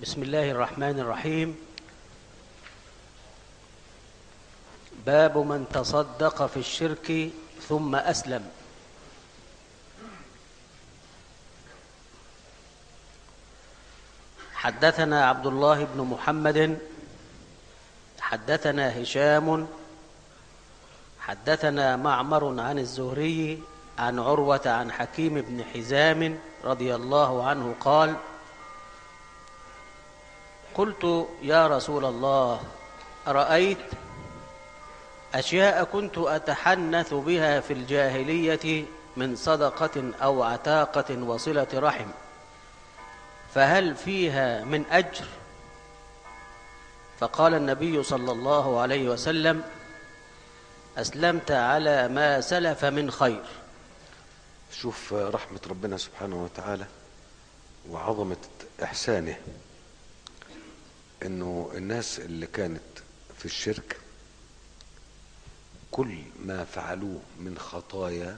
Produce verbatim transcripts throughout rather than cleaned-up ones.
بسم الله الرحمن الرحيم. باب من تصدق في الشرك ثم أسلم. حدثنا عبد الله بن محمد حدثنا هشام حدثنا معمر عن الزهري عن عروة عن حكيم بن حزام رضي الله عنه قال: قلت يا رسول الله، أرأيت أشياء كنت أتحنث بها في الجاهلية من صدقة أو عتاقة وصلة رحم، فهل فيها من أجر؟ فقال النبي صلى الله عليه وسلم: أسلمت على ما سلف من خير. شوف رحمة ربنا سبحانه وتعالى وعظمة إحسانه، إنه الناس اللي كانت في الشرك كل ما فعلوه من خطايا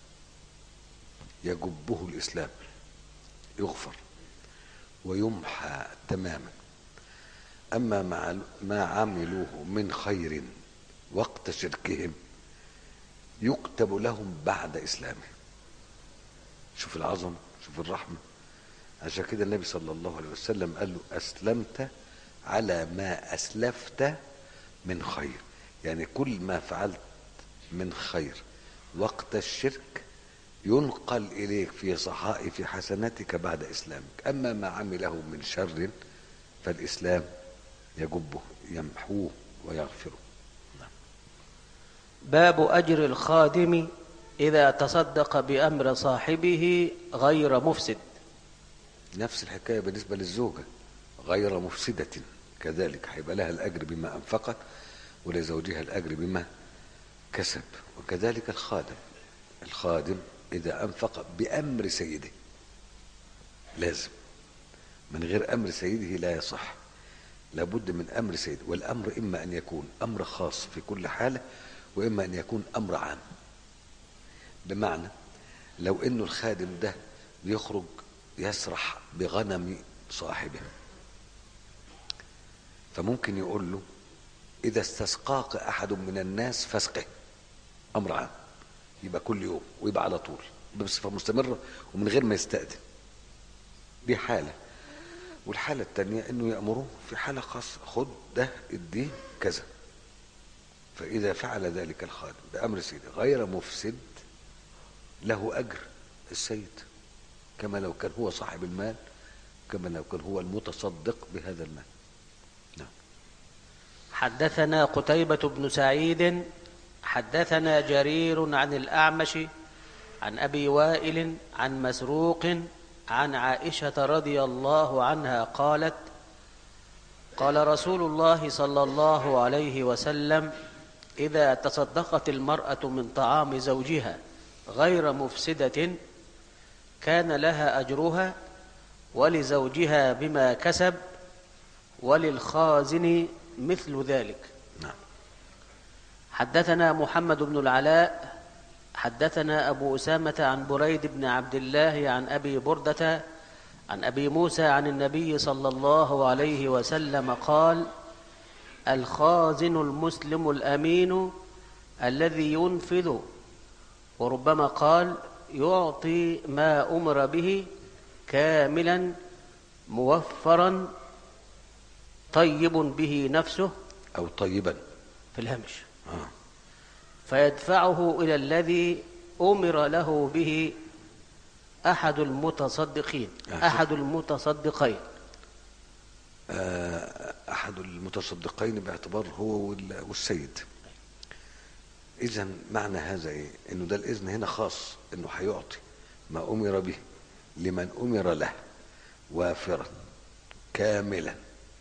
يجبه الإسلام، يغفر ويمحى تماما. أما مع ما عملوه من خير وقت شركهم يكتب لهم بعد إسلامه. شوف العظمة، شوف الرحمة. عشان كده النبي صلى الله عليه وسلم قال له: أسلمت على ما أسلفت من خير. يعني كل ما فعلت من خير وقت الشرك ينقل إليك في صحائف حسناتك بعد إسلامك. أما ما عمله من شر فالإسلام يجبه، يمحوه ويغفره. باب أجر الخادم إذا تصدق بأمر صاحبه غير مفسد. نفس الحكاية بالنسبة للزوجة، غير مفسدة كذلك، هيبقى لها الأجر بما أنفقت ولزوجها الأجر بما كسب. وكذلك الخادم، الخادم إذا أنفق بأمر سيده لازم، من غير أمر سيده لا يصح، لابد من أمر سيده. والأمر إما أن يكون أمر خاص في كل حالة، وإما أن يكون أمر عام. بمعنى لو إنه الخادم ده بيخرج يسرح بغنم صاحبه، فممكن يقول له: إذا استسقاك أحد من الناس فاسقه. أمر عام، يبقى كل يوم ويبقى على طول بصفة مستمرة ومن غير ما يستأذن. دي حالة. والحالة التانية إنه يأمره في حالة خاصة: خد ده اديه كذا. فإذا فعل ذلك الخادم بأمر سيده غير مفسد له أجر السيد، كما لو كان هو صاحب المال، كما لو كان هو المتصدق بهذا المال. نعم. حدثنا قتيبة بن سعيد حدثنا جرير عن الأعمش عن أبي وائل عن مسروق عن عائشة رضي الله عنها قالت: قال رسول الله صلى الله عليه وسلم: إذا تصدقت المرأة من طعام زوجها غير مفسدة كان لها أجرها ولزوجها بما كسب وللخازن مثل ذلك. نعم. حدثنا محمد بن العلاء حدثنا أبو أسامة عن بريد بن عبد الله عن أبي بردة عن أبي موسى عن النبي صلى الله عليه وسلم قال: الخازن المسلم الأمين الذي ينفذ، وربما قال يعطي ما أمر به كاملا موفرا طيب به نفسه، أو طيبا في الهمش، آه. فيدفعه إلى الذي أمر له به أحد المتصدقين آه. أحد المتصدقين آه. أحد المتصدقين باعتبار هو والسيد. إذن معنى هذا إيه؟ إنه ده الإذن هنا خاص، إنه هيعطي ما أمر به لمن أمر له وافرا كاملا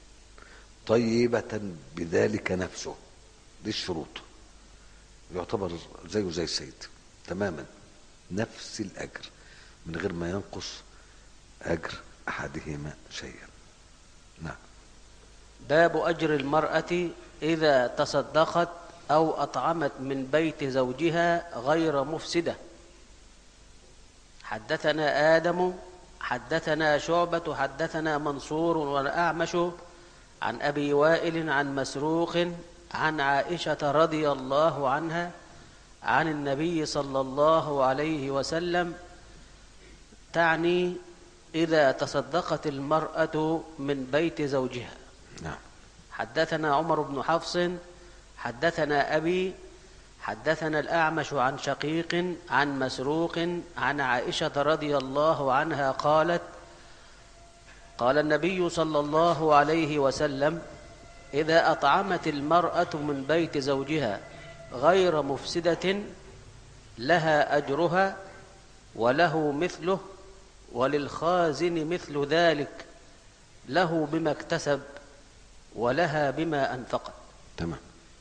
طيبة بذلك نفسه. دي الشروط. يعتبر زيه زي السيد تماما، نفس الأجر من غير ما ينقص أجر أحدهما شيئا. نعم. باب أجر المرأة إذا تصدقت أو أطعمت من بيت زوجها غير مفسدة. حدثنا آدم حدثنا شعبة حدثنا منصور والأعمش عن أبي وائل عن مسروق عن عائشة رضي الله عنها عن النبي صلى الله عليه وسلم، تعني إذا تصدقت المرأة من بيت زوجها. نعم. حدثنا عمر بن حفص حدثنا أبي حدثنا الأعمش عن شقيق عن مسروق عن عائشة رضي الله عنها قالت: قال النبي صلى الله عليه وسلم: إذا أطعمت المرأة من بيت زوجها غير مفسدة لها أجرها وله مثله وللخازن مثل ذلك، له بما اكتسب ولها بما أنفقت. تمام.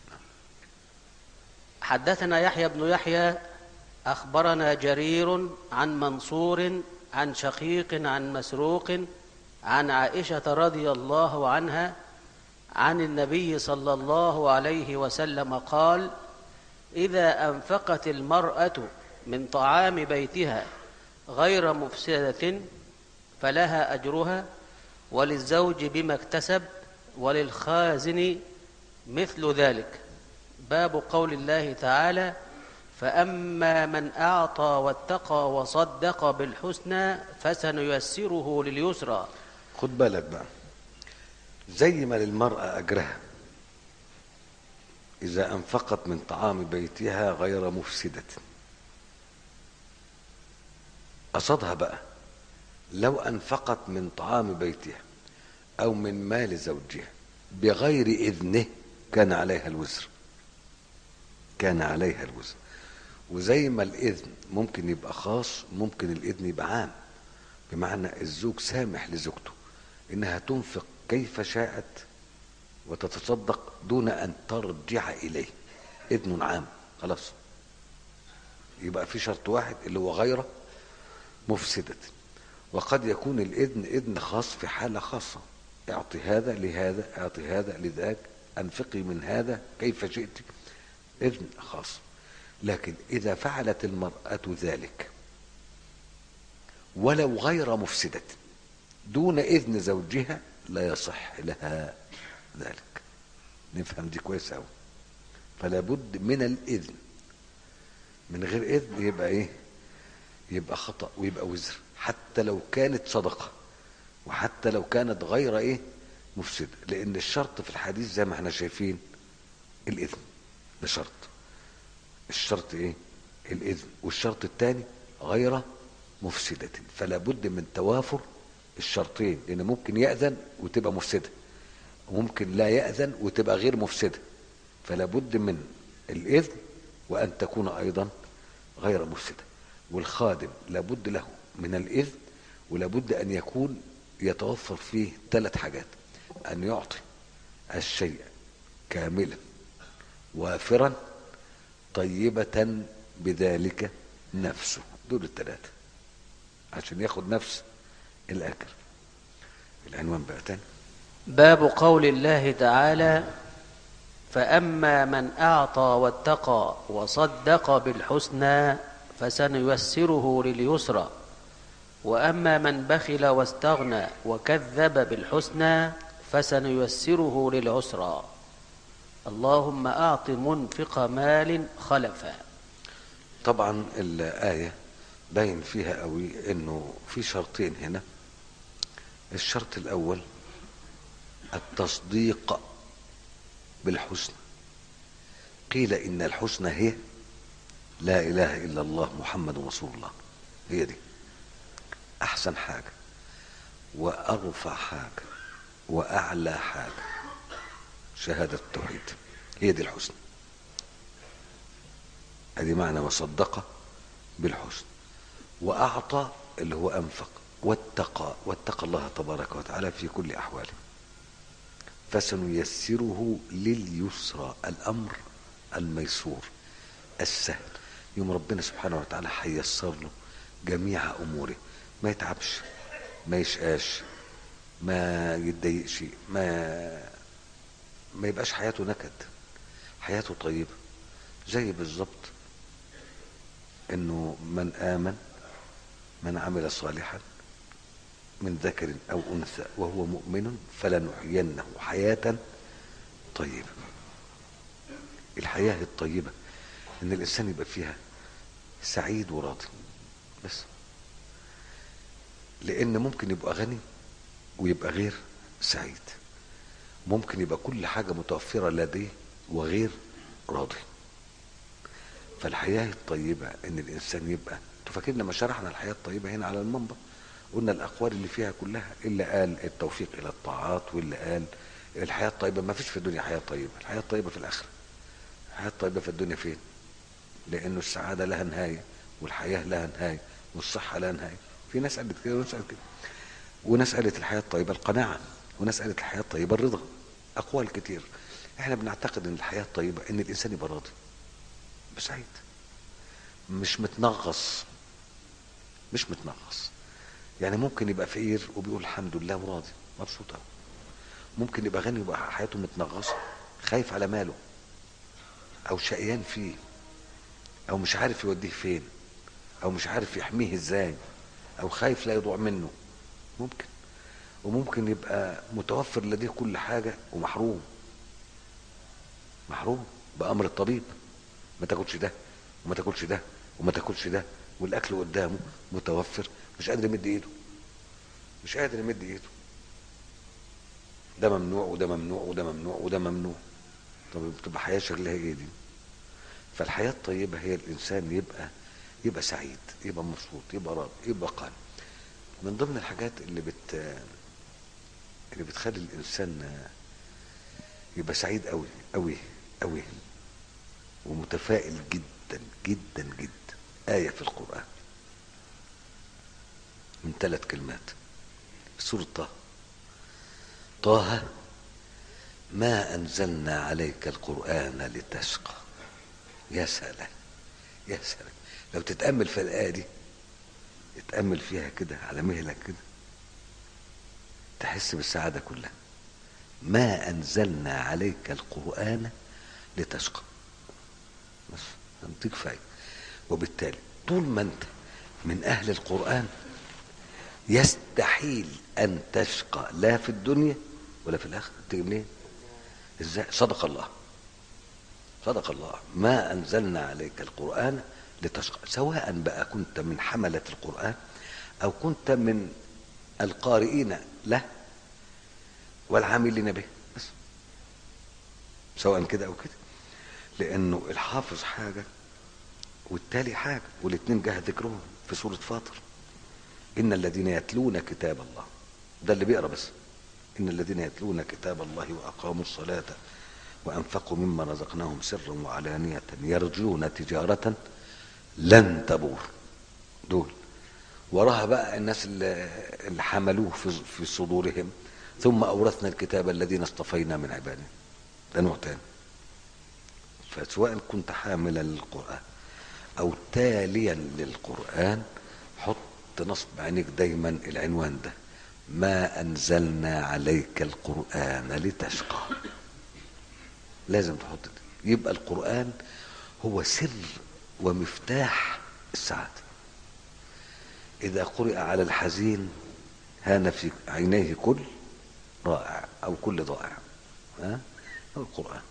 حدثنا يحيى بن يحيى أخبرنا جرير عن منصور عن شقيق عن مسروق عن عائشة رضي الله عنها عن النبي صلى الله عليه وسلم قال: إذا أنفقت المرأة من طعام بيتها غير مفسدة فلها أجرها وللزوج بما اكتسب وللخازن مثل ذلك. باب قول الله تعالى: فأما من أعطى واتقى وصدق بالحسنى فسنيسره لليسرى. خد بالك بقى، زي ما للمرأة أجرها إذا أنفقت من طعام بيتها غير مفسدة، قصدها بقى لو أنفقت من طعام بيتها أو من مال زوجها بغير إذنه كان عليها الوزر، كان عليها الوزر. وزي ما الإذن ممكن يبقى خاص ممكن الإذن يبقى عام، بمعنى الزوج سامح لزوجته إنها تنفق كيف شاءت وتتصدق دون أن ترجع إليه، إذن عام خلاص. يبقى في شرط واحد اللي هو غير مفسدة. وقد يكون الإذن إذن خاص في حالة خاصة، اعطي هذا لهذا، اعطي هذا لذاك، أنفقي من هذا كيف شئت، إذن خاص. لكن إذا فعلت المرأة ذلك ولو غير مفسدة دون إذن زوجها لا يصح لها ذلك. نفهم دي كويس أوي. فلا بد من الإذن، من غير إذن يبقى إيه؟ يبقى خطأ ويبقى وزر، حتى لو كانت صدقة وحتى لو كانت غير إيه؟ مفسدة. لأن الشرط في الحديث زي ما احنا شايفين الإذن، ده شرط. الشرط إيه؟ الإذن. والشرط الثاني غير مفسدة. فلا بد من توافر الشرطين، لأن ممكن يأذن وتبقى مفسدة وممكن لا يأذن وتبقى غير مفسدة. فلا بد من الإذن وأن تكون أيضا غير مفسدة. والخادم لابد له من الإذن ولابد أن يكون يتوفر فيه ثلاث حاجات: أن يعطي الشيء كاملا وافرا طيبة بذلك نفسه. دول الثلاثة عشان ياخد نفس الأجر. العنوان بقى تاني: باب قول الله تعالى: فأما من أعطى واتقى وصدق بالحسنى فسنيسره لليسرى، وأما من بخل واستغنى وكذب بالحسنى فسنيسره للعسرى. اللهم أعط منفق مال خلفا. طبعا الآية باين فيها قوي انه في شرطين هنا. الشرط الأول التصديق بالحسنى. قيل إن الحسنى هي لا إله إلا الله محمد رسول الله. هي دي أحسن حاجة وأرفع حاجة وأعلى حاجة، شهادة التوحيد. هي دي الحسنى. هذه معنى وصدق بالحسنى. وأعطى اللي هو أنفق، واتقى واتقى الله تبارك وتعالى في كل أحواله. فسنيسره لليسرى، الأمر الميسور السهل. يوم ربنا سبحانه وتعالى هيسر له جميع أموره، ما يتعبش، ما يشقاش، ما يتضايقش، ما ما يبقاش حياته نكد، حياته طيبة. زي بالظبط انه من آمن من عمل صالحا من ذكر أو أنثى وهو مؤمن فلنحيينه حياة طيبة. الحياة الطيبة إن الإنسان يبقى فيها سعيد وراضي بس. لأن ممكن يبقى غني ويبقى غير سعيد، ممكن يبقى كل حاجة متوفرة لديه وغير راضي. فالحياة الطيبة إن الإنسان يبقى، انتوا فاكرين لما شرحنا الحياة الطيبة هنا على المنبر قلنا الأقوال اللي فيها كلها، اللي قال التوفيق إلى الطاعات، واللي قال الحياة الطيبة. ما فيش في الدنيا حياة طيبة، الحياة الطيبة في الآخرة. الحياة الطيبة في الدنيا فين؟ لأنه السعادة لها نهاية، والحياة لها نهاية، والصحة لها نهاية. في ناس قالت كده وناس قالت كده، وناس قالت الحياة الطيبة القناعة، وناس قالت الحياة الطيبة الرضا. أقوال كتير. احنا بنعتقد ان الحياة الطيبة ان الإنسان يبقى راضي بسعيد، مش متنغص، مش متنغص. يعني ممكن يبقى فقير وبيقول الحمد لله وراضي مبسوط قوي، ممكن يبقى غني ويبقى حياته متنغصة، خايف على ماله، او شقيان فيه، او مش عارف يوديه فين، او مش عارف يحميه ازاي، او خايف لا يضيع منه. ممكن. وممكن يبقى متوفر لديه كل حاجة ومحروم، محروم بأمر الطبيب، ما تاكلش ده وما تاكلش ده وما تاكلش ده، والاكل قدامه متوفر مش قادر يمد ايده، مش قادر يمد ايده. ده ممنوع وده ممنوع وده ممنوع وده ممنوع. طب بتبقى حياة شكلها ايه دي؟ فالحياة الطيبة هي الانسان يبقى يبقى سعيد، يبقى مبسوط، يبقى راضي، يبقى قانع. من ضمن الحاجات اللي بت اللي بتخلي الانسان يبقى سعيد قوي قوي قوي ومتفائل جدا جدا جدا آية في القرآن من ثلاث كلمات في سورة طه. طه ما أنزلنا عليك القرآن لتشقى. يا سلام يا سلام، لو تتأمل في الآية دي، تتأمل فيها كده على مهلك كده، تحس بالسعادة كلها. ما أنزلنا عليك القرآن لتشقى، بس أنت كفاية. وبالتالي طول ما أنت من أهل القرآن يستحيل أن تشقى لا في الدنيا ولا في الآخرة. تيجي منين؟ إزاي؟ صدق الله، صدق الله. ما أنزلنا عليك القرآن لتشقى، سواء بقى كنت من حملة القرآن أو كنت من القارئين له والعاملين به، بس سواء كده أو كده. لأنه الحافظ حاجة والتالي حاجة، والاثنين جه ذكرهم في سورة فاطر. إن الذين يتلون كتاب الله، ده اللي بيقرأ بس. إن الذين يتلون كتاب الله وأقاموا الصلاة وأنفقوا مما رزقناهم سرا وعلانية يرجون تجارة لن تبور، دول. وراها بقى الناس اللي حملوه في صدورهم ثم أورثنا الكتاب الذين اصطفينا من عبادنا، ده نوع تاني. فسواء كنت حاملا للقرآن أو تاليا للقرآن، حط نصب عينيك دايما العنوان ده: ما أنزلنا عليك القرآن لتشقى. لازم تحط ده. يبقى القرآن هو سر ومفتاح السعادة. إذا قرئ على الحزين هان في عينيه كل رائع أو كل ضائع، ها؟ القرآن.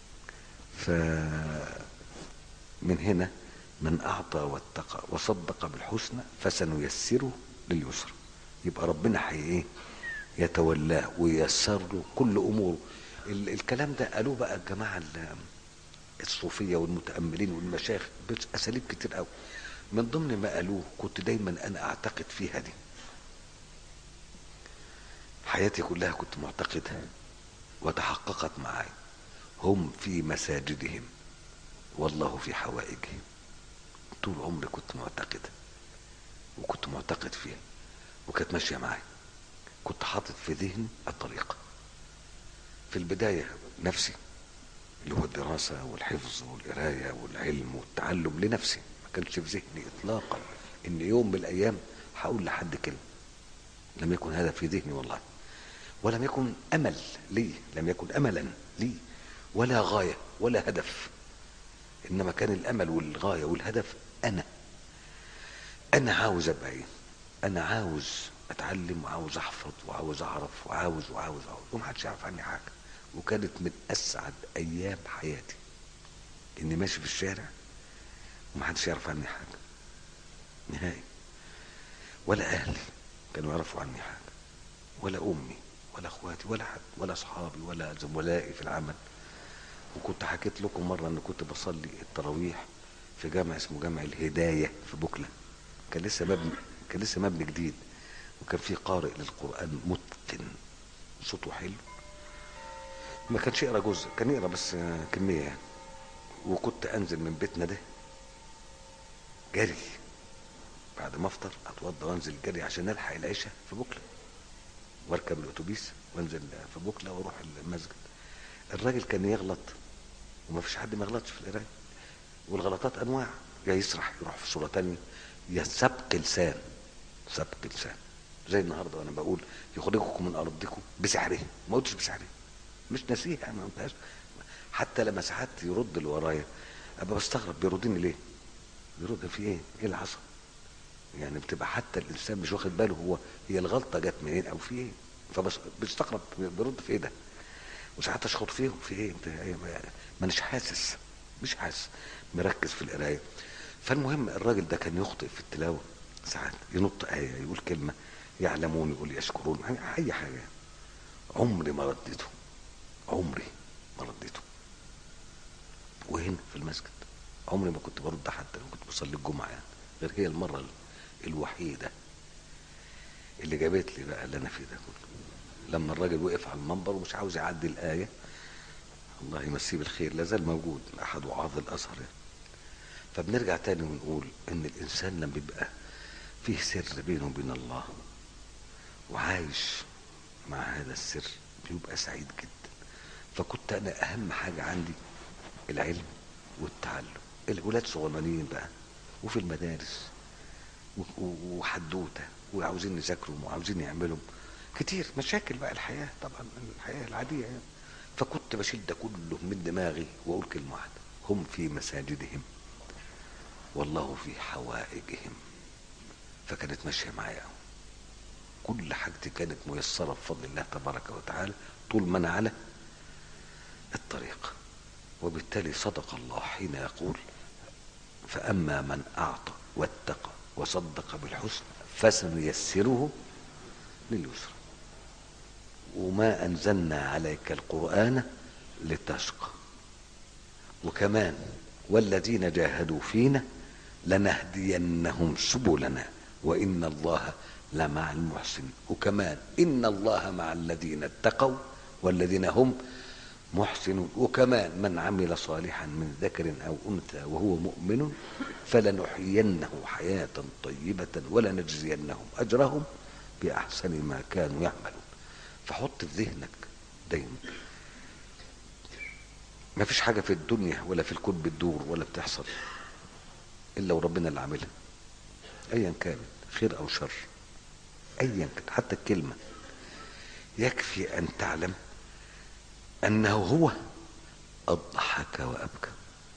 فمن هنا من أعطى واتقى وصدق بالحسنى فسنيسره لليسر. يبقى ربنا حي ايه؟ يتولاه وييسر له كل أموره. الكلام ده قالوه بقى الجماعة الصوفية والمتأملين والمشايخ بأساليب كتير قوي. من ضمن ما قالوه كنت دايما أنا أعتقد فيها دي، حياتي كلها كنت معتقدها وتحققت معي: هم في مساجدهم والله في حوائجهم. طول عمري كنت معتقدها وكنت معتقد فيها وكانت ماشية معي. كنت حاطط في ذهني الطريقة في البداية نفسي، اللي هو الدراسة والحفظ والقراية والعلم والتعلم لنفسي. ما كانش في ذهني إطلاقا إن يوم من الأيام هقول لحد كلمة. لم يكن هذا في ذهني والله، ولم يكن أمل لي، لم يكن أملا لي ولا غاية ولا هدف. إنما كان الأمل والغاية والهدف أنا أنا عاوز أبقى إيه؟ أنا عاوز اتعلم وعاوز احفظ وعاوز اعرف وعاوز وعاوز وعاوز ومحدش يعرف عني حاجه. وكانت من اسعد ايام حياتي اني ماشي في الشارع ومحدش يعرف عني حاجه نهائي، ولا اهلي كانوا يعرفوا عني حاجه، ولا امي ولا اخواتي ولا حد ولا اصحابي ولا زملائي في العمل. وكنت حكيت لكم مره ان كنت بصلي التراويح في جامع اسمه جامع الهدايه في بوكله، كان لسه مبني كان لسه مبني جديد، وكان في قارئ للقران متقن صوته حلو، ما كانش يقرا جزء، كان يقرا بس كميه يعني. وكنت انزل من بيتنا ده جري بعد ما افطر، اتوضى وانزل جري عشان الحق العشاء في بوكله، واركب الاتوبيس وانزل في بوكله واروح المسجد. الراجل كان يغلط وما فيش حد ما يغلطش في القرايه، والغلطات انواع، يا يسرح يروح في صوره تانية، يا سبق لسان سبق لسان زي النهارده وانا بقول يخرجكم من ارضكم بسحره، ما قلتش بسحره، مش ناسيه يعني، ما قلتهاش. حتى لما ساعات يرد اللي ورايا ابقى بستغرب بيردني ليه؟ بيرد في ايه؟ ايه اللي حصل؟ يعني بتبقى حتى الانسان مش واخد باله هو هي الغلطه جت منين او في ايه، فبستغرب بيرد في ايه ده؟ وساعات اشخط فيهم في ايه؟ ما اناش حاسس، مش حاسس، مركز في القرايه. فالمهم الراجل ده كان يخطئ في التلاوه ساعات، ينط ايه، يقول كلمه، يعلمون يقول يشكرون، يعني اي حاجه. عمري ما رديته، عمري ما رديته. وهنا في المسجد عمري ما كنت برد حتى لما كنت بصلي الجمعه يعني، غير هي المره الوحيده اللي جابت لي بقى اللي انا فيه ده كله، لما الراجل وقف على المنبر ومش عاوز يعدي الايه، الله يمسيه بالخير، لا زال موجود احد وعاظ الازهر يعني. فبنرجع تاني ونقول ان الانسان لما بيبقى فيه سر بينه وبين الله وعايش مع هذا السر بيبقى سعيد جدا. فكنت انا اهم حاجه عندي العلم والتعلم. الولاد صغيرين بقى وفي المدارس وحدوته وعاوزين يذاكروا وعاوزين يعملوا كتير مشاكل بقى الحياه، طبعا الحياه العاديه يعني. فكنت بشيل ده كله من دماغي واقول كلمه واحده: هم في مساجدهم والله في حوائجهم. فكانت ماشيه معايا، كل حاجتي كانت ميسره بفضل الله تبارك وتعالى طول ما انا على الطريق. وبالتالي صدق الله حين يقول: فاما من اعطى واتقى وصدق بالحسنى فسنيسره لليسرى وما انزلنا عليك القرآن لتشقى. وكمان والذين جاهدوا فينا لنهدينهم سبلنا وإن الله لمع المحسنين. وكمان إن الله مع الذين اتقوا والذين هم محسنون. وكمان من عمل صالحا من ذكر أو أنثى وهو مؤمن فلنحيينه حياة طيبة ولنجزينهم أجرهم بأحسن ما كانوا يعملون. فحط في ذهنك دايما ما فيش حاجة في الدنيا ولا في الكون بتدور ولا بتحصل إلا وربنا اللي عاملها، أيا كانت خير أو شر، أيا كانت حتى الكلمة. يكفي أن تعلم أنه هو أضحك وأبكى.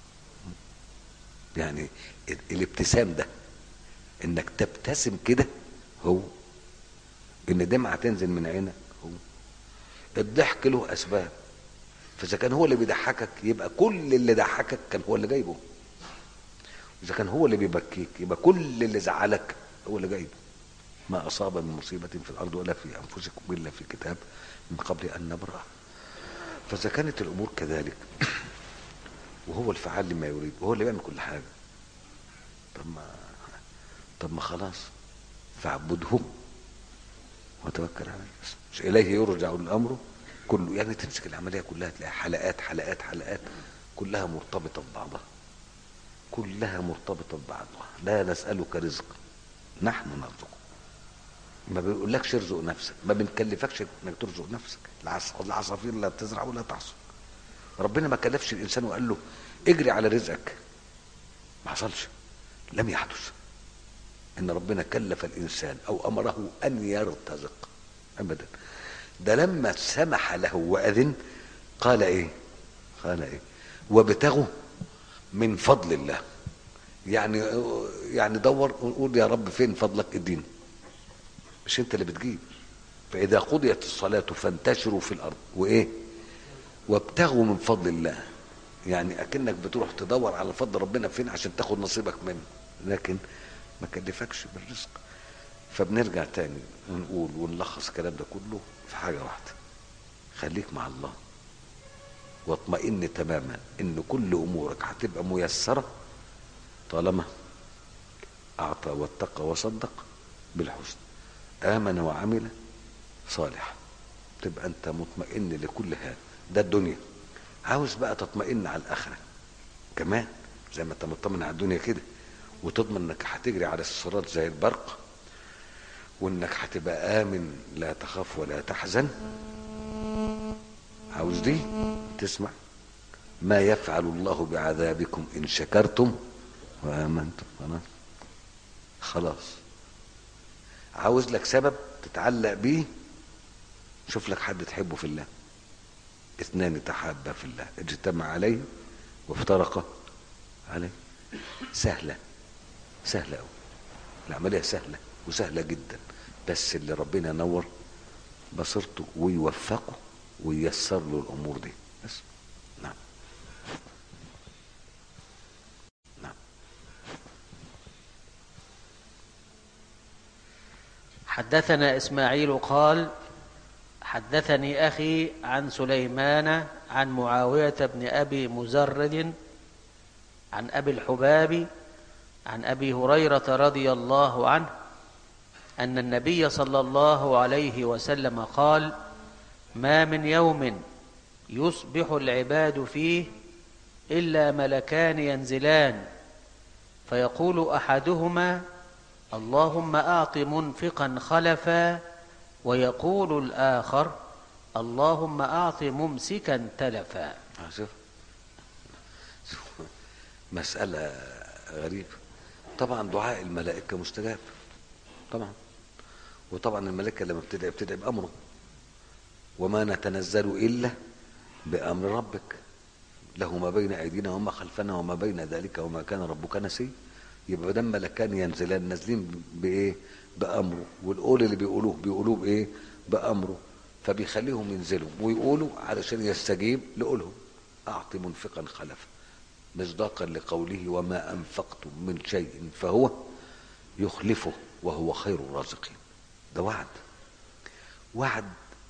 يعني الابتسام ده، إنك تبتسم كده، هو إن دمعة تنزل من عينك، هو الضحك له أسباب. فإذا كان هو اللي بيضحكك يبقى كل اللي ضحكك كان هو اللي جايبه. إذا كان هو اللي بيبكيك يبقى كل اللي زعلك هو اللي جايبه. ما أصاب من مصيبة في الأرض ولا في أنفسكم إلا في كتاب من قبل أن نبرأ. فإذا كانت الأمور كذلك وهو الفعال لما يريد وهو اللي بيعمل كل حاجة، طب ما طب ما خلاص فاعبده وتوكل عليه، مش إليه يرجع الأمر كله. يعني تمسك العملية كلها تلاقي حلقات حلقات حلقات كلها مرتبطة ببعضها، كلها مرتبطة ببعضها. لا نسألك رزق نحن نرزقك. ما بيقولكش ارزق نفسك، ما بنكلفكش انك ترزق نفسك. العصافير لا تزرع ولا تحصد. ربنا ما كلفش الانسان وقال له اجري على رزقك، ما حصلش، لم يحدث. ان ربنا كلف الانسان او امره ان يرتزق ابدا. ده لما سمح له واذن قال ايه قال ايه وابتغوا من فضل الله. يعني يعني دور وقول يا رب فين فضلك اديني، مش مش انت اللي بتجيب. فاذا قضيت الصلاه فانتشروا في الارض وايه وابتغوا من فضل الله، يعني اكنك بتروح تدور على فضل ربنا فين عشان تاخد نصيبك منه، لكن ما كلفكش بالرزق. فبنرجع تاني ونقول ونلخص الكلام ده كله في حاجه واحده: خليك مع الله واطمئن تماما ان كل امورك هتبقى ميسره طالما اعطى واتقى وصدق بالحسن، امن وعمل صالحا. تبقى انت مطمئن لكل هذا، ده الدنيا. عاوز بقى تطمئن على الاخره كمان زي ما انت مطمن على الدنيا كده، وتضمن انك هتجري على الصراط زي البرق، وانك هتبقى امن لا تخاف ولا تحزن. عاوز دي؟ تسمع ما يفعل الله بعذابكم ان شكرتم وامنتم. خلاص خلاص. عاوز لك سبب تتعلق بيه؟ شوف لك حد تحبه في الله. اثنان تحابا في الله اجتمع عليه وافترقا عليه. سهلة سهلة أوي العملية، سهلة وسهلة جدا، بس اللي ربنا ينور بصيرته ويوفقه وييسر له الأمور دي بس. نعم نعم. حدثنا إسماعيل قال حدثني أخي عن سليمان عن معاوية بن أبي مزرد عن أبي الحباب عن أبي هريرة رضي الله عنه أن النبي صلى الله عليه وسلم قال: ما من يوم يصبح العباد فيه إلا ملكان ينزلان فيقول أحدهما: اللهم أعط منفقا خلفا، ويقول الآخر: اللهم أعط ممسكا تلفا. شوف مسألة غريبة. طبعا دعاء الملائكة مستجاب طبعا، وطبعا الملائكة لما بتدعي بتدعي بأمره، وما نتنزل إلا بأمر ربك له ما بين أيدينا وما خلفنا وما بين ذلك وما كان ربك نسيا. يبقى ده ملكان ينزلان نازلين بإيه؟ بأمره، والقول اللي بيقولوه بيقولوه بإيه؟ بأمره، فبيخليهم ينزلوا ويقولوا علشان يستجيب لقولهم: أعط منفقا خلفا، مصداقا لقوله: وما أنفقتم من شيء فهو يخلفه وهو خير الرازقين. ده وعد وعد،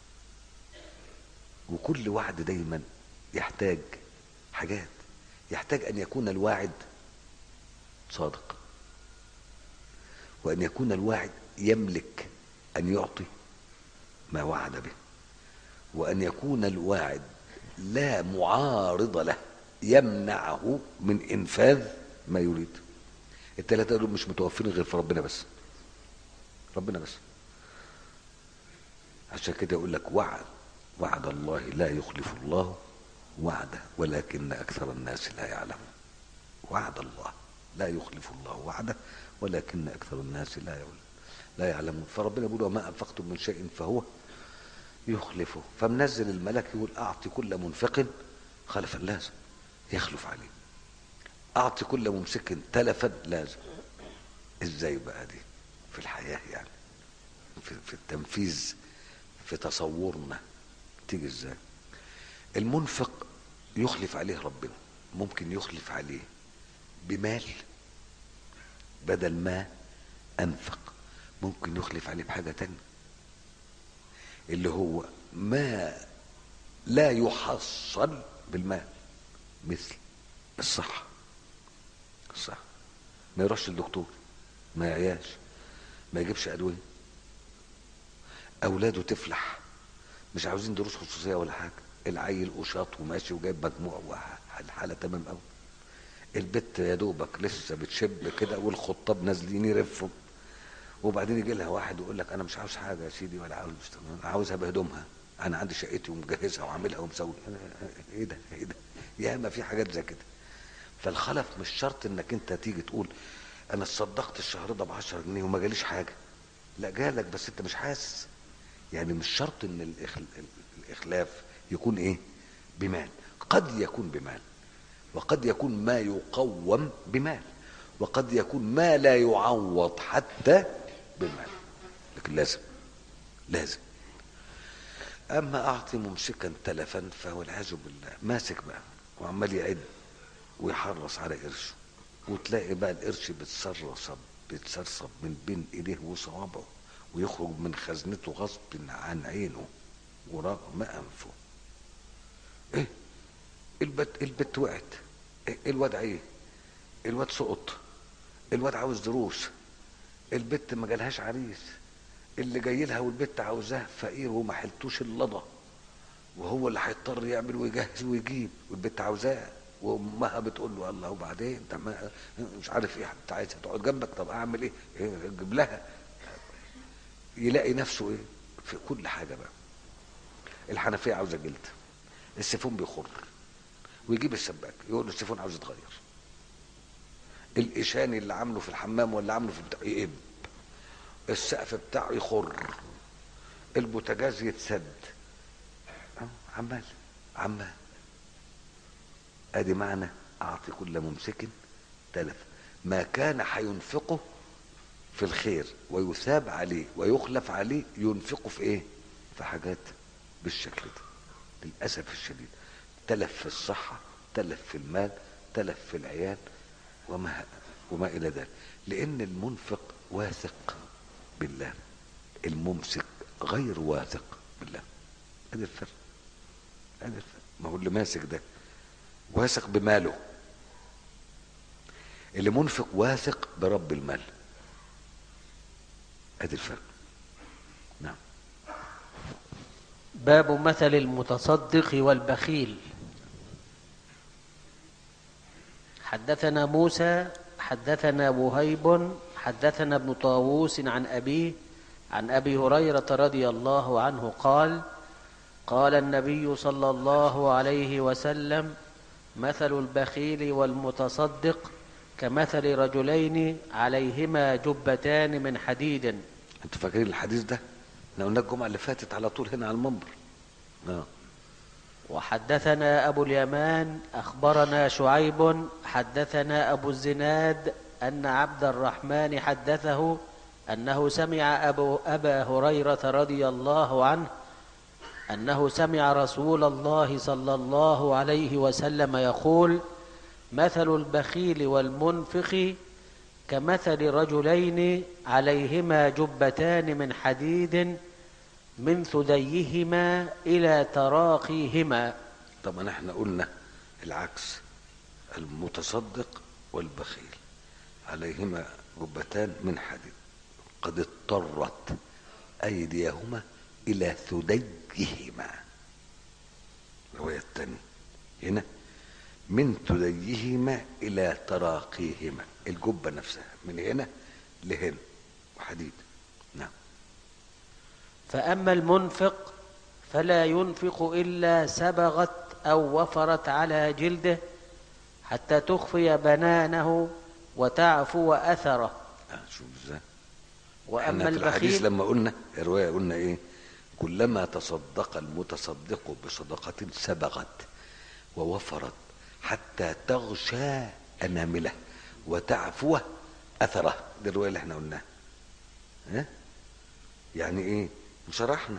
وكل وعد دايما يحتاج حاجات. يحتاج أن يكون الواعد صادق، وأن يكون الواعد يملك أن يعطي ما وعد به، وأن يكون الواعد لا معارض له يمنعه من إنفاذ ما يريد. الثلاثة دول مش متوفرين غير في ربنا بس، ربنا بس. عشان كده يقول لك: وعد وعد الله لا يخلف الله وعده ولكن أكثر الناس لا يعلمون. وعد الله لا يخلف الله وعده ولكن أكثر الناس لا يعلمون لا يعلمون. فربنا يقول: وما أنفقتم من شيء فهو يخلفه. فمنزل الملك يقول: أعطي كل منفق خلفا، لازم يخلف عليه. أعطي كل ممسك تلفا، لازم. إزاي بقى دي في الحياة؟ يعني في, في التنفيذ، في تصورنا تيجي إزاي؟ المنفق يخلف عليه ربنا، ممكن يخلف عليه بمال بدل ما أنفق، ممكن يخلف عليه بحاجة تانية اللي هو ما لا يحصل بالمال، مثل الصحة. الصحة ما يروحش الدكتور، ما يعياش، ما يجيبش أدوية، أولاده تفلح، مش عاوزين دروس خصوصية ولا حاجة، العيل قشاط وماشي وجايب مجموع والحالة تمام أوي. البت يا دوبك لسه بتشب كده والخطاب نازلين يرفوا، وبعدين يجي لها واحد ويقول لك: انا مش عاوز حاجه يا سيدي ولا عاوز، عاوزها بهدومها، انا عندي شقتي ومجهزها وعاملها ومسوي. ايه ده ايه ده؟ يا ما في حاجات زي كده. فالخلف مش شرط انك انت تيجي تقول: انا صدقت الشهر ده ب عشرة جنيه وما جاليش حاجه. لا، جالك بس انت مش حاسس. يعني مش شرط ان الاخلاف يكون ايه؟ بمال. قد يكون بمال، وقد يكون ما يقوم بمال، وقد يكون ما لا يعوض حتى بالمال، لكن لازم لازم. اما اعطي ممسكا تلفا فهو والعياذ بالله ماسك بقى وعمال يعد ويحرص على قرشه، وتلاقي بقى القرش بيتسرسب بيتسرسب من بين ايديه وصوابعه ويخرج من خزنته غصب عن عينه ورغم انفه. ايه البت البت وقعت، إيه الواد ايه، الواد سقط، الواد عاوز دروس، البت ما جالهاش عريس، اللي جاي لها والبت عاوزاه فقير وما حلتوش اللضا، وهو اللي هيضطر يعمل ويجهز ويجيب، والبت عاوزاه وامها بتقول له الله وبعدين انت ما مش عارف ايه، انت عايزها تقعد جنبك، طب اعمل ايه؟ اجيب لها. يلاقي نفسه ايه في كل حاجه بقى. الحنفيه عاوزه جلد، السيفون بيخر، ويجيب السباك يقول له السيفون عاوز يتغير، الاشاني اللي عامله في الحمام ولا عامله في بتاع يقب، السقف بتاعه يخر، البوتاجاز يتسد، عمال عمال. ادي معنى اعطي كل ممسك تلف. ما كان هينفقه في الخير ويثاب عليه ويخلف عليه ينفقه في ايه؟ في حاجات بالشكل ده. للاسف الشديد تلف في الصحه، تلف في المال، تلف في العيال وما وما الى ذلك، لان المنفق واثق بالله، الممسك غير واثق بالله. ادي الفرق، ادي الفرق. ما هو اللي ماسك ده واثق بماله، اللي منفق واثق برب المال. ادي الفرق. نعم. باب مثل المتصدق والبخيل. حدثنا موسى حدثنا وهيب حدثنا ابن طاووس عن أبيه عن أبي هريرة رضي الله عنه قال: قال النبي صلى الله عليه وسلم: مثل البخيل والمتصدق كمثل رجلين عليهما جبتان من حديد. انتوا فاكرين الحديث ده؟ احنا قلنا الجمعة اللي فاتت على طول هنا على المنبر. اه. وحدثنا أبو اليمان أخبرنا شعيب حدثنا أبو الزناد أن عبد الرحمن حدثه أنه سمع أبو أبا هريرة رضي الله عنه أنه سمع رسول الله صلى الله عليه وسلم يقول: مثل البخيل والمنفق كمثل رجلين عليهما جبتان من حديد من ثديهما إلى تراقيهما. طبعا احنا قلنا العكس، المتصدق والبخيل عليهما جبتان من حديد قد اضطرت أيديهما إلى ثديهما. الرواية الثانية هنا من ثديهما إلى تراقيهما، الجبة نفسها من هنا لهنا وحديد. نعم. فأما المنفق فلا ينفق إلا سبغت أو وفرت على جلده حتى تخفي بنانه وتعفو أثره. آه شوف ازاي. وأما في الحديث البخيل لما قلنا الرواية قلنا ايه؟ كلما تصدق المتصدق بصدقة سبغت ووفرت حتى تغشى أنامله وتعفو أثره. دي الرواية اللي احنا قلناها. ها؟ يعني ايه؟ وشرحنا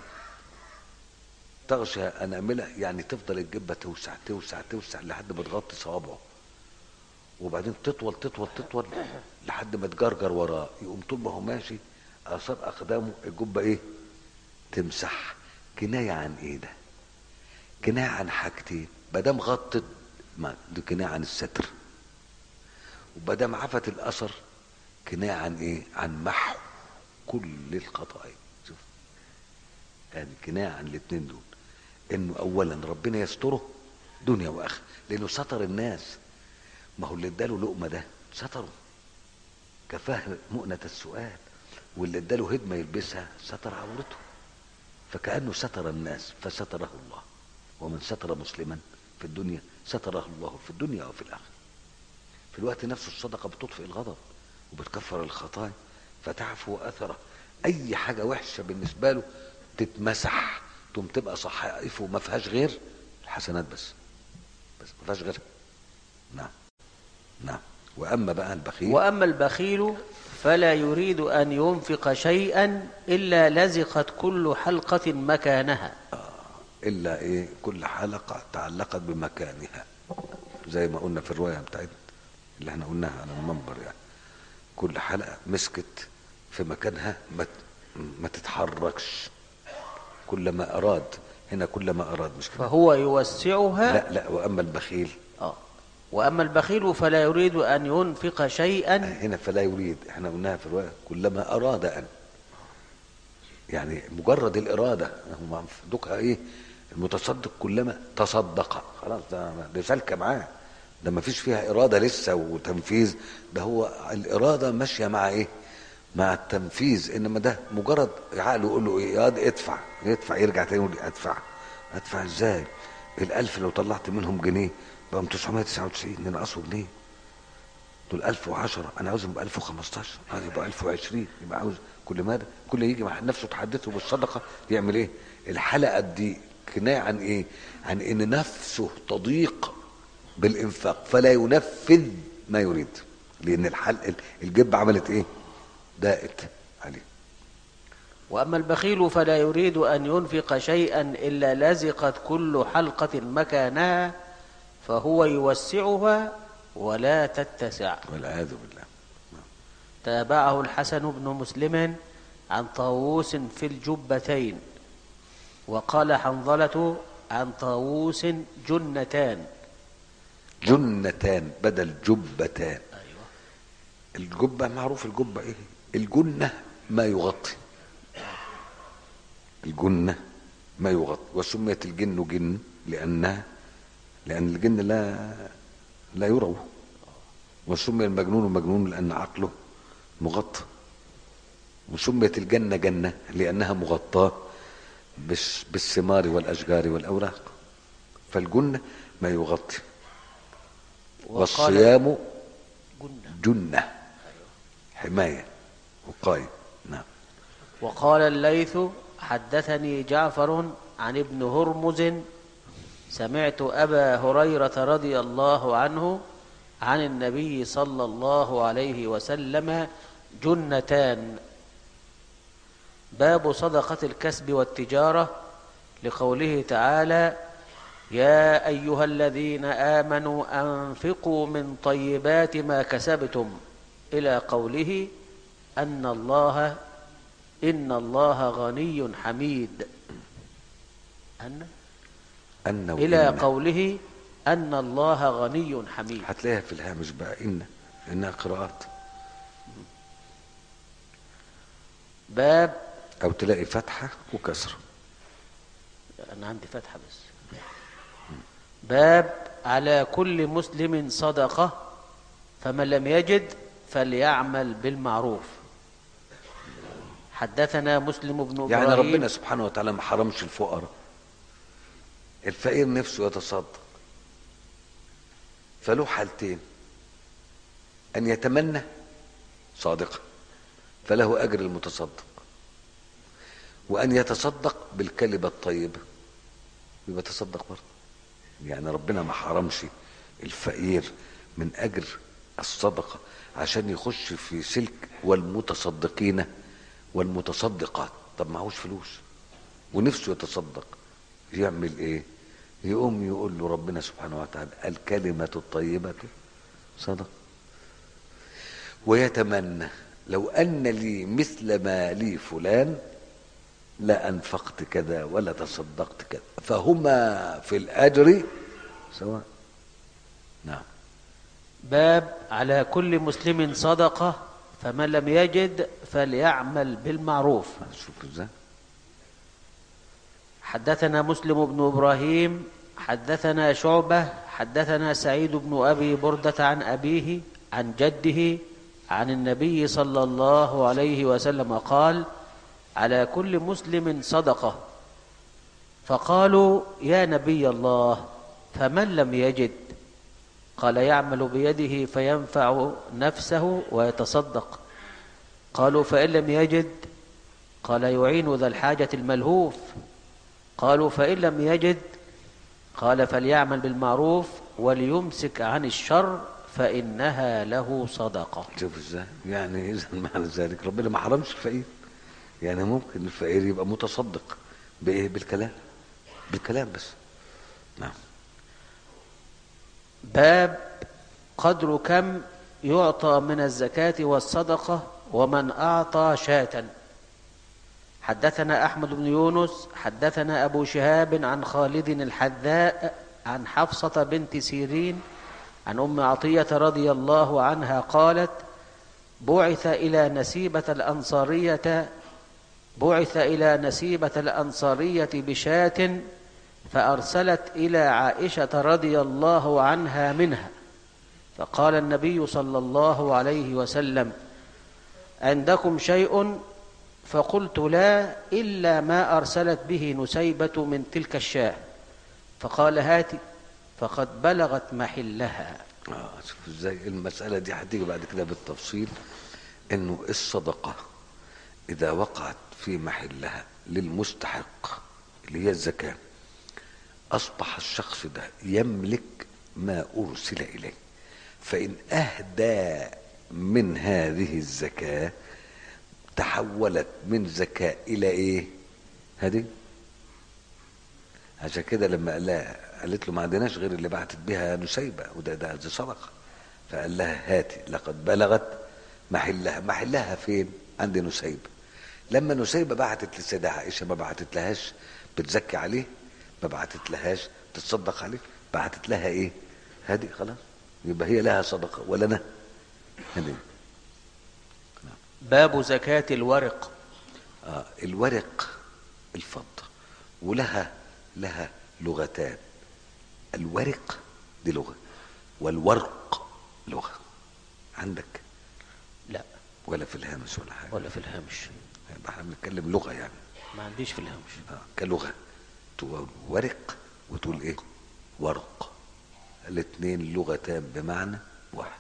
تغشى أنامله يعني تفضل الجبة توسع توسع توسع لحد ما تغطي صوابعه، وبعدين تطول تطول تطول لحد ما تجرجر وراه، يقوم طول ما هو ماشي آثار أقدامه الجبة ايه؟ تمسح. كناية عن ايه ده؟ كناية عن حاجتين، مادام غطت ما دي كناية عن الستر، ومادام عفت الأثر كناية عن ايه؟ عن محو كل الخطايا. شوف يعني كناية عن الاثنين دول، انه اولا ربنا يستره دنيا واخره، لانه ستر الناس. ما هو اللي اداله لقمه ده ستره، كفاه مؤنة السؤال، واللي اداله هدمه يلبسها ستر عورته، فكأنه ستر الناس فستره الله. ومن ستر مسلما في الدنيا ستره الله في الدنيا وفي الاخره. في الوقت نفسه الصدقه بتطفئ الغضب وبتكفر الخطايا فتعفو اثره. اي حاجه وحشه بالنسبه له تتمسح، تقوم تبقى صحائفه ما فيهاش غير الحسنات بس، بس ما فيهاش غيرها. نعم نعم. واما بقى البخيل وأما البخيل فلا يريد أن ينفق شيئا إلا لزقت كل حلقة مكانها. إلا إيه؟ كل حلقة تعلقت بمكانها، زي ما قلنا في الرواية بتاعتنا اللي احنا قلناها على المنبر، يعني كل حلقة مسكت في مكانها ما ما تتحركش كلما أراد. هنا كلما أراد مش كده. فهو يوسعها. لا لا، وأما البخيل آه. وأما البخيل فلا يريد أن ينفق شيئا. هنا فلا يريد، احنا قلناها في الرواية كلما أراد أن، يعني مجرد الإرادة. هم دوكها إيه؟ المتصدق كلما تصدق خلاص، ده ده سالكة معاه، ده ما فيش فيها إرادة لسه وتنفيذ، ده هو الإرادة ماشية مع إيه؟ مع التنفيذ. إنما ده مجرد عقله يقول له إيه؟ يا ادفع يدفع، يرجع تاني يقول أدفع. أدفع إزاي؟ الألف لو طلعت منهم جنيه بقى تسعمائة وتسعة وتسعين، ننقصوا جنيه، دول ألف وعشرة، أنا عاوزهم يبقى ألف وخمستاشر، عاوز يبقى ألف وعشرين، يبقى عاوز كل ماذا؟ كل يجي مع نفسه تحدثه بالصدقة يعمل إيه؟ الحلقة دي كناية عن إيه؟ عن إن نفسه تضيق بالإنفاق فلا ينفذ ما يريد، لأن الحلقة الجب عملت إيه؟ داءت عليه. وأما البخيل فلا يريد أن ينفق شيئا إلا لزقت كل حلقة مكانها فهو يوسعها ولا تتسع. والعياذ بالله. تابعه الحسن بن مسلم عن طاووس في الجبتين، وقال حنظلة عن طاووس جنتان. جنتان بدل جبتان. أيوة. الجبة معروف، الجبة إيه؟ الجنة ما يغطي، الجنة ما يغطي. وسميت الجن جن لأنها لأن الجن لا لا يروى. وسمي المجنون مجنون لأن عقله مغطى. وسميت الجنة جنة لأنها مغطاة بالثمار والأشجار والأوراق. فالجنة ما يغطي، والصيام جنة حماية وقاية. نعم. وقال الليث حدثني جعفر عن ابن هرمز سمعت أبا هريرة رضي الله عنه عن النبي صلى الله عليه وسلم جنتان. باب صدقة الكسب والتجارة، لقوله تعالى: يا أيها الذين آمنوا أنفقوا من طيبات ما كسبتم، إلى قوله أن الله إن الله غني حميد. أن أن إلى قوله أن الله غني حميد. هتلاقيها في الهامش بقى إن إنها قراءات، باب أو تلاقي فتحة وكسرة. أنا عندي فتحة بس. باب على كل مسلم صدقة، فمن لم يجد فليعمل بالمعروف. حدثنا مسلم بن إبراهيم. يعني ربنا سبحانه وتعالى ما حرمش الفقراء. الفقير نفسه يتصدق، فله حالتين: أن يتمنى صادقا فله أجر المتصدق، وأن يتصدق بالكلمة الطيبة يبقى تصدق برضه. يعني ربنا ما حرمش الفقير من أجر الصدقة عشان يخش في سلك والمتصدقين والمتصدقات. طب معهوش فلوس ونفسه يتصدق، يعمل ايه؟ يقوم يقول له ربنا سبحانه وتعالى: الكلمة الطيبة صدق. ويتمنى: لو أن لي مثل ما لي فلان لا أنفقت كذا ولا تصدقت كذا، فهما في الأجر سواء. نعم. باب على كل مسلم صدقة، فمن لم يجد فليعمل بالمعروف. شوف ازاي. حدثنا مسلم بن إبراهيم حدثنا شعبة حدثنا سعيد بن أبي بردة عن أبيه عن جده عن النبي صلى الله عليه وسلم قال: على كل مسلم صدقة. فقالوا: يا نبي الله، فمن لم يجد؟ قال: يعمل بيده فينفع نفسه ويتصدق. قالوا: فإن لم يجد؟ قال: يعين ذا الحاجة الملهوف. قالوا: فإن لم يجد؟ قال: فليعمل بالمعروف وليمسك عن الشر فإنها له صدقة. شوف ازاي يعني، اذا معنى ذلك ربنا ما حرمش الفقير، يعني ممكن الفقير يبقى متصدق بايه؟ بالكلام، بالكلام بس. نعم. باب قدر كم يعطى من الزكاة والصدقة ومن أعطى شاة. حدثنا أحمد بن يونس حدثنا أبو شهاب عن خالد الحذاء عن حفصة بنت سيرين عن أم عطية رضي الله عنها قالت: بعث إلى نسيبة الأنصارية بعث إلى نسيبة الأنصارية بشاة، فأرسلت إلى عائشة رضي الله عنها منها، فقال النبي صلى الله عليه وسلم: عندكم شيء؟ فقلت: لا، إلا ما أرسلت به نسيبة من تلك الشاة. فقال: هات، فقد بلغت محلها. اه شوف ازاي المسألة دي هتيجي بعد كده بالتفصيل، انه الصدقة اذا وقعت في محلها للمستحق اللي هي الزكاة، اصبح الشخص ده يملك ما ارسل اليه، فان اهدى من هذه الزكاة تحولت من زكاة الى ايه؟ هدي. عشان كده لما قال لها، قالت له: ما عندناش غير اللي بعتت بها نسيبة، وده ده دي صدقة. فقال لها: هاتي، لقد بلغت محلها. محلها فين؟ عند نسيبة. لما نسيبة بعتت للسيدة عائشة ما بعتت لهاش بتزكي عليه، ما بعتت لهاش تتصدق عليه، بعتت لها ايه؟ هدي. خلاص، يبقى هي لها صدقة ولا انا هدي. باب زكاة الورق. آه الورق الفضة، ولها لها لغتان. الورق دي لغة، والورق لغة. عندك؟ لا، ولا في الهامش ولا حاجة؟ ولا في الهامش. يبقى احنا بنتكلم لغة يعني. ما عنديش في الهامش. آه كلغة تقول ورق وتقول ايه؟ ورق. الاثنين لغتان بمعنى واحد.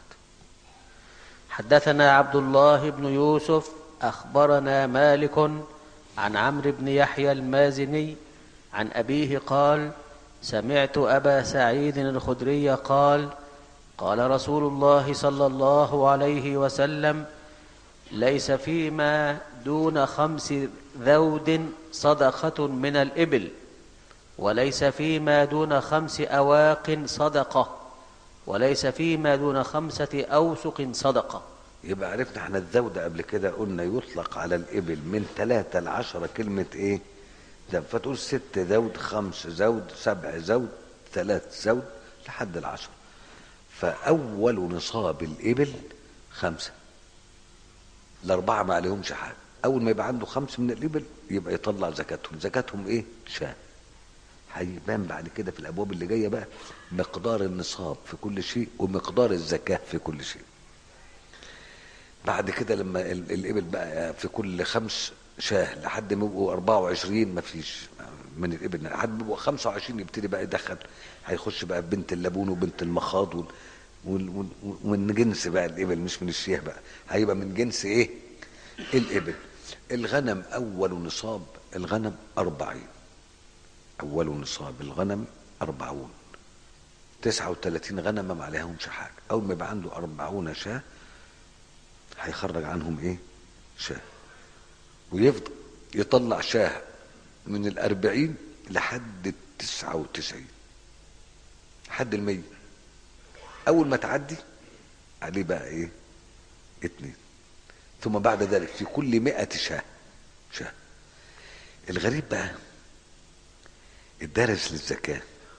حدثنا عبد الله بن يوسف أخبرنا مالك عن عمرو بن يحيى المازني عن أبيه قال: سمعت أبا سعيد الخدري قال: قال رسول الله صلى الله عليه وسلم: ليس فيما دون خمس ذود صدقة من الإبل، وليس فيما دون خمس أواق صدقة، وليس فيما دون خمسة أوسق صدقة. يبقى عرفنا احنا الذود قبل كده، قلنا يطلق على الإبل من ثلاثة لعشرة كلمة ايه؟ ده فتقول ست ذود، خمس ذود، سبع ذود، ثلاث ذود، لحد العشرة. فأول نصاب الإبل خمسة، الأربعة ما عليهمش حاجة. أول ما يبقى عنده خمس من الإبل يبقى يطلع زكاتهم. زكاتهم إيه؟ شاة. هيبان بعد كده في الأبواب اللي جاية بقى مقدار النصاب في كل شيء ومقدار الزكاة في كل شيء. بعد كده لما الإبل بقى في كل خمس شاه لحد ما يبقوا أربعة وعشرين، ما فيش من الإبل، لحد ما يبقوا خمسة وعشرين يبتدي بقى يدخل، هيخش بقى بنت اللبون وبنت المخاض وال ومن جنس بقى الإبل، مش من الشياه بقى، هيبقى من جنس إيه؟ الإبل. الغنم أول نصاب الغنم أربعين، أول نصاب الغنم أربعون، تسعة وثلاثين غنمة ما عليهمش حاجة. أول ما يبقى عنده أربعون شاه هيخرج عنهم إيه؟ شاه، ويفضل يطلع شاه من الأربعين لحد التسعة وتسعين، لحد المية. أول ما تعدي عليه بقى إيه؟ اتنين. ثم بعد ذلك في كل مئة شاه شاه. الغريب بقى الدارس للزكاة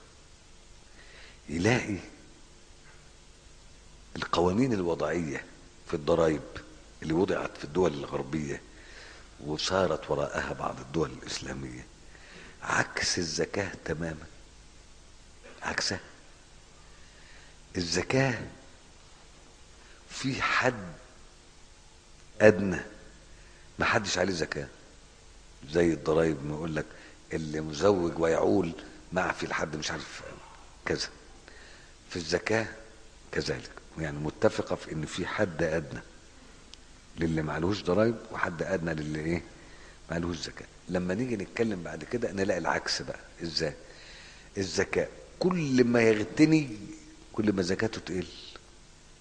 يلاقي القوانين الوضعية في الضرائب اللي وضعت في الدول الغربية وصارت وراءها بعض الدول الإسلامية عكس الزكاة تماما، عكسها. الزكاة في حد أدنى ما حدش عليه زكاة، زي الضرائب ما يقول لك اللي مزوج ويعول معفي لحد مش عارف كذا. في الزكاة كذلك، يعني متفقة في ان في حد ادنى للي معلوش ضرائب وحد ادنى للي ايه؟ معلوش زكاة. لما نيجي نتكلم بعد كده نلاقي العكس بقى. ازاي؟ الزكاة كل ما يغتني كل ما زكاته تقل،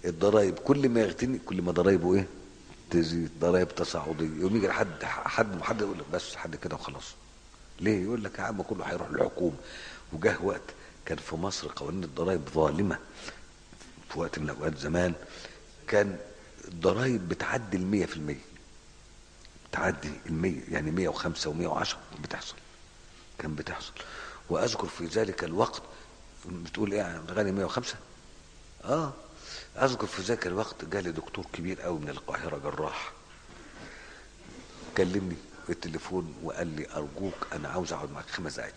الضرايب كل ما يغتني كل ما ضرايبه ايه تزيد، ضرايب تصاعديه. يوم يجي حد حد محدد يقول لك بس حد كده وخلاص. ليه؟ يقول لك يا عم كله هيروح للحكومه. وجاه وقت كان في مصر قوانين الضرايب ظالمه، في وقت من الاوقات زمان كان الضرايب بتعدي المية في المية، تعدي المية، يعني مية وخمسة ومية وعشرة بتحصل، كان بتحصل. واذكر في ذلك الوقت، بتقول ايه يا غالي مية وخمسة؟ اه اذكر في ذاك الوقت جالي دكتور كبير قوي من القاهره جراح، كلمني في التليفون وقال لي ارجوك انا عاوز اقعد معاك خمس دقايق،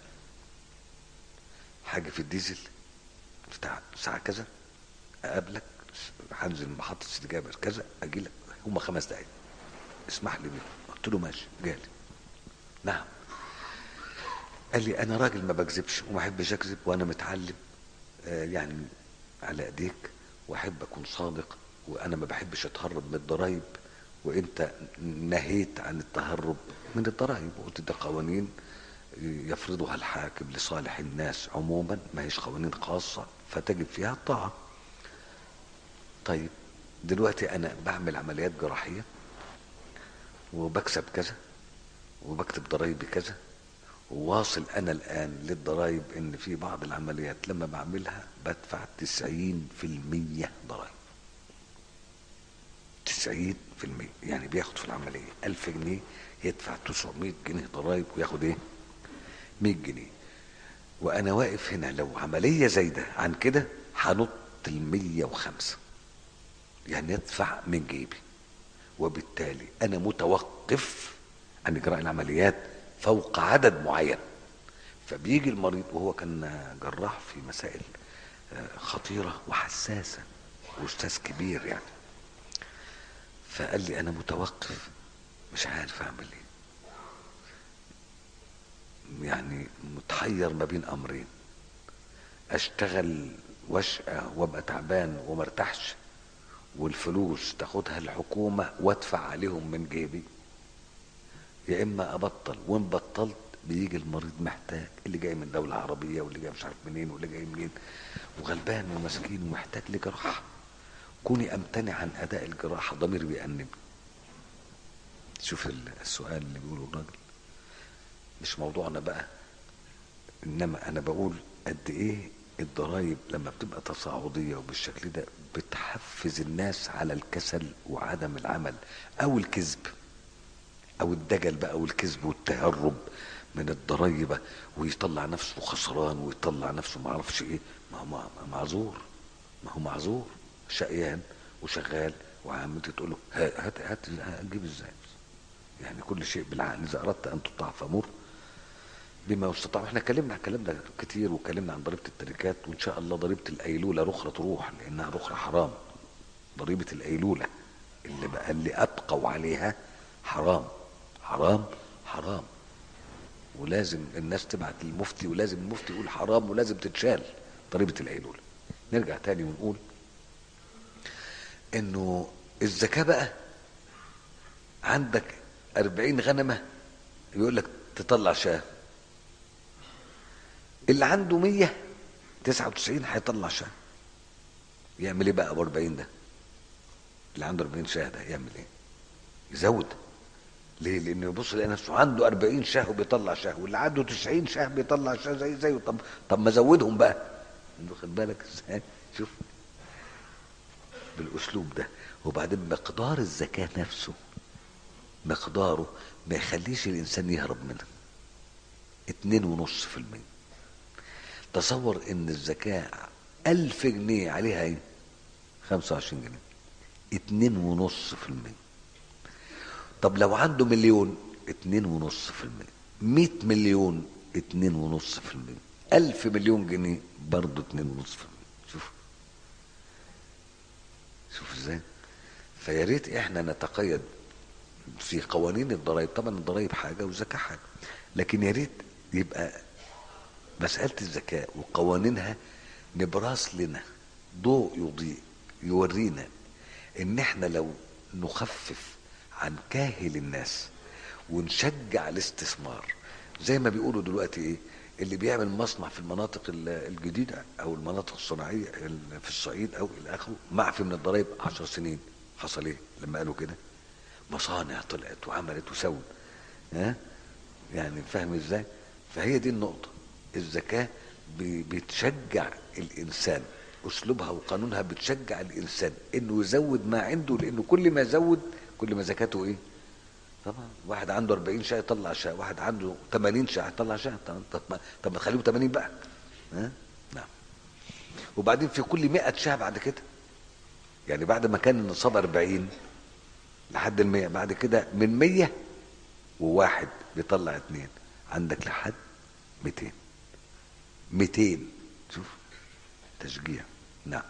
حاجه في الديزل بتاع ساعه كذا، اقابلك، هنزل محطه استجابه كذا اجي لك، هم خمس دقايق اسمح لي بيه. قلت له ماشي. جالي. نعم. قال لي انا راجل ما بكذبش وما احبش اكذب، وانا متعلم آه يعني على ايديك، واحب اكون صادق، وانا ما بحبش اتهرب من الضرايب، وانت نهيت عن التهرب من الضرائب، وقلت ده قوانين يفرضها الحاكم لصالح الناس عموما، ما هيش قوانين خاصة فتجب فيها الطاعة. طيب دلوقتي انا بعمل عمليات جراحية وبكسب كذا وبكتب ضرايبي كذا، وواصل انا الان للضرايب ان في بعض العمليات لما بعملها بدفع تسعين في المية ضرايب. تسعين في المية يعني بياخد في العملية الف جنيه يدفع تسعمية جنيه ضرايب وياخد ايه مية جنيه. وانا واقف هنا لو عملية زايدة عن كده هنط المية وخمسة، يعني يدفع من جيبي، وبالتالي انا متوقف عن اجراء العمليات فوق عدد معين. فبيجي المريض وهو كان جراح في مسائل خطيرة وحساسة واستاذ كبير يعني، فقال لي انا متوقف مش عارف اعمل ايه، يعني متحير ما بين امرين، اشتغل واشقى وابقى تعبان ومرتاحش والفلوس تاخدها الحكومة وادفع عليهم من جيبي، يا اما ابطل. وان بطلت بيجي المريض محتاج، اللي جاي من دولة عربية واللي جاي مش عارف منين واللي جاي منين، وغلبان ومسكين ومحتاج لجراحة. كوني امتنع عن اداء الجراحة ضميري بيأنبني. شوف السؤال اللي بيقوله الراجل، مش موضوعنا بقى، انما انا بقول قد ايه الضرايب لما بتبقى تصاعدية وبالشكل ده بتحفز الناس على الكسل وعدم العمل او الكذب او الدجل بقى والكذب والتهرب من الضرايب، ويطلع نفسه خسران ويطلع نفسه ما اعرفش ايه. ما هو معذور، ما هو معذور، شقيان وشغال وعم تقول له هات هات هتجيب ازاي؟ يعني كل شيء بالعقل، اذا اردت ان تطاع فامر بما استطاع. احنا اتكلمنا عن الكلام ده كتير، واتكلمنا عن ضريبه التركات، وان شاء الله ضريبه الايلوله رخره تروح لانها رخره حرام. ضريبه الايلوله اللي بقى اللي ابقوا عليها حرام حرام حرام، ولازم الناس تبعت للمفتي، ولازم المفتي يقول حرام، ولازم تتشال ضريبه الايلوله. نرجع تاني ونقول انه الزكاه بقى عندك أربعين غنمه يقول لك تطلع شاه، اللي عنده مية تسعة وتسعين هيطلع شاه. يعمل ايه بقى ابو أربعين ده؟ اللي عنده أربعين شاه ده يعمل ايه؟ يزود. ليه؟ لانه يبص يلاقي نفسه عنده أربعين شاه وبيطلع شاه، واللي عنده تسعين شاه بيطلع شاه زي زيه. طب طب ما زودهم بقى. واخد بالك ازاي؟ شوف بالاسلوب ده. وبعدين مقدار الزكاه نفسه، مقداره ما يخليش الانسان يهرب منها. اتنين ونص في المية. تصور ان الزكاه ألف جنيه عليها ايه؟ خمسة وعشرين جنيه. اتنين ونص في المية. طب لو عنده مليون، اتنين ونص في المية. مئة مليون، اتنين ونص في المية. ألف مليون جنيه برضه اتنين ونص في المية. شوف شوف ازاي. فيا ريت احنا نتقيد في قوانين الضرائب. طبعا الضرائب حاجه والزكاه حاجه، لكن يا ريت يبقى مساله الزكاه وقوانينها نبراس لنا، ضوء يضيء يورينا ان احنا لو نخفف عن كاهل الناس ونشجع الاستثمار، زي ما بيقولوا دلوقتي ايه، اللي بيعمل مصنع في المناطق الجديدة أو المناطق الصناعية في الصعيد أو إلى آخره معفي من الضرائب عشر سنين. حصل إيه لما قالوا كده؟ مصانع طلعت وعملت وسوت. ها يعني فاهم إزاي؟ فهي دي النقطة. الزكاة بتشجع الإنسان، أسلوبها وقانونها بتشجع الإنسان إنه يزود ما عنده، لأنه كل ما يزود كل ما زكاته إيه؟ طبعا واحد عنده أربعين شاة يطلع شاة، واحد عنده ثمانين شاة يطلع شاة. طب ما طب ما تخليهم ثمانين بقى. ها؟ نعم. وبعدين في كل مئة شاة بعد كده، يعني بعد ما كان النصاب أربعين لحد المية، بعد كده من مية وواحد بيطلع اتنين، عندك لحد ميتين. ميتين. شوف تشجيع. نعم.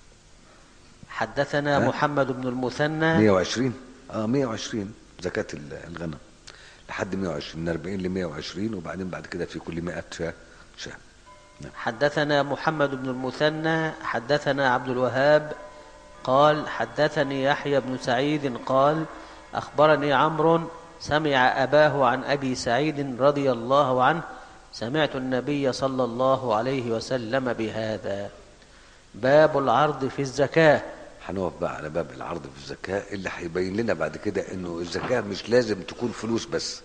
حدثنا ها؟ محمد بن المثنى. مية وعشرين. اه مية وعشرين زكاة الغنم لحد مية وعشرين، من أربعين ل مية وعشرين، وبعدين بعد كده في كل مئة شاة شاة. نعم. حدثنا محمد بن المثنى حدثنا عبد الوهاب قال حدثني يحيى بن سعيد قال أخبرني عمرو سمع أباه عن أبي سعيد رضي الله عنه سمعت النبي صلى الله عليه وسلم بهذا. باب العرض في الزكاة. هنقف بقى على باب العرض في الزكاة اللي هيبين لنا بعد كده انه الزكاة مش لازم تكون فلوس بس.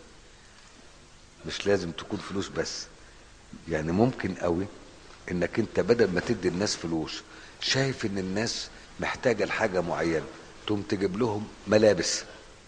مش لازم تكون فلوس بس. يعني ممكن قوي انك انت بدل ما تدي الناس فلوس، شايف ان الناس محتاجة لحاجة معينة، تقوم تجيب لهم ملابس،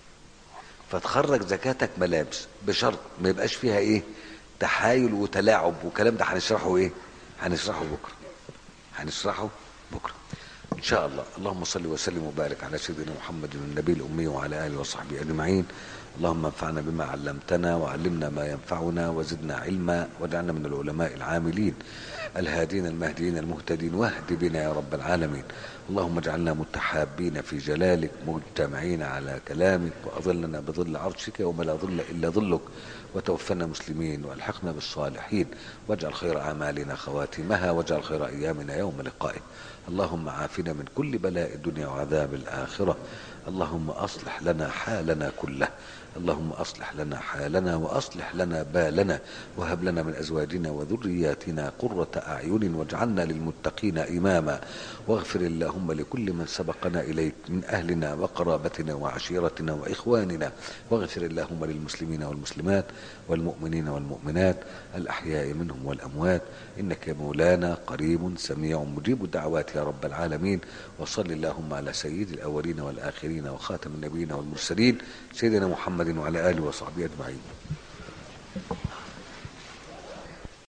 فتخرج زكاتك ملابس، بشرط ما يبقاش فيها ايه تحايل وتلاعب وكلام. ده هنشرحه ايه؟ هنشرحه بكرة. هنشرحه بكرة إن شاء الله. اللهم صل وسلم وبارك على سيدنا محمد النبي الأمي وعلى آله وصحبه أجمعين. اللهم انفعنا بما علمتنا وعلمنا ما ينفعنا وزدنا علما واجعلنا من العلماء العاملين الهادين المهديين المهتدين، واهد بنا يا رب العالمين. اللهم اجعلنا متحابين في جلالك مجتمعين على كلامك، وأظلنا بظل عرشك يوم لا ظل إلا ظلك، وتوفنا مسلمين والحقنا بالصالحين، واجعل خير أعمالنا خواتمها، واجعل خير أيامنا يوم لقائك. اللهم عافنا من كل بلاء الدنيا وعذاب الآخرة. اللهم أصلح لنا حالنا كله. اللهم أصلح لنا حالنا وأصلح لنا بالنا، وهب لنا من أزواجنا وذرياتنا قرة أعين واجعلنا للمتقين إماما. واغفر اللهم لكل من سبقنا إليك من أهلنا وقرابتنا وعشيرتنا وإخواننا. واغفر اللهم للمسلمين والمسلمات والمؤمنين والمؤمنات الأحياء منهم والأموات، إنك يا مولانا قريب سميع مجيب الدعوات يا رب العالمين. وصل اللهم على سيد الأولين والآخرين وخاتم النبيين والمرسلين سيدنا محمد وعلى آله وصحبه أجمعين.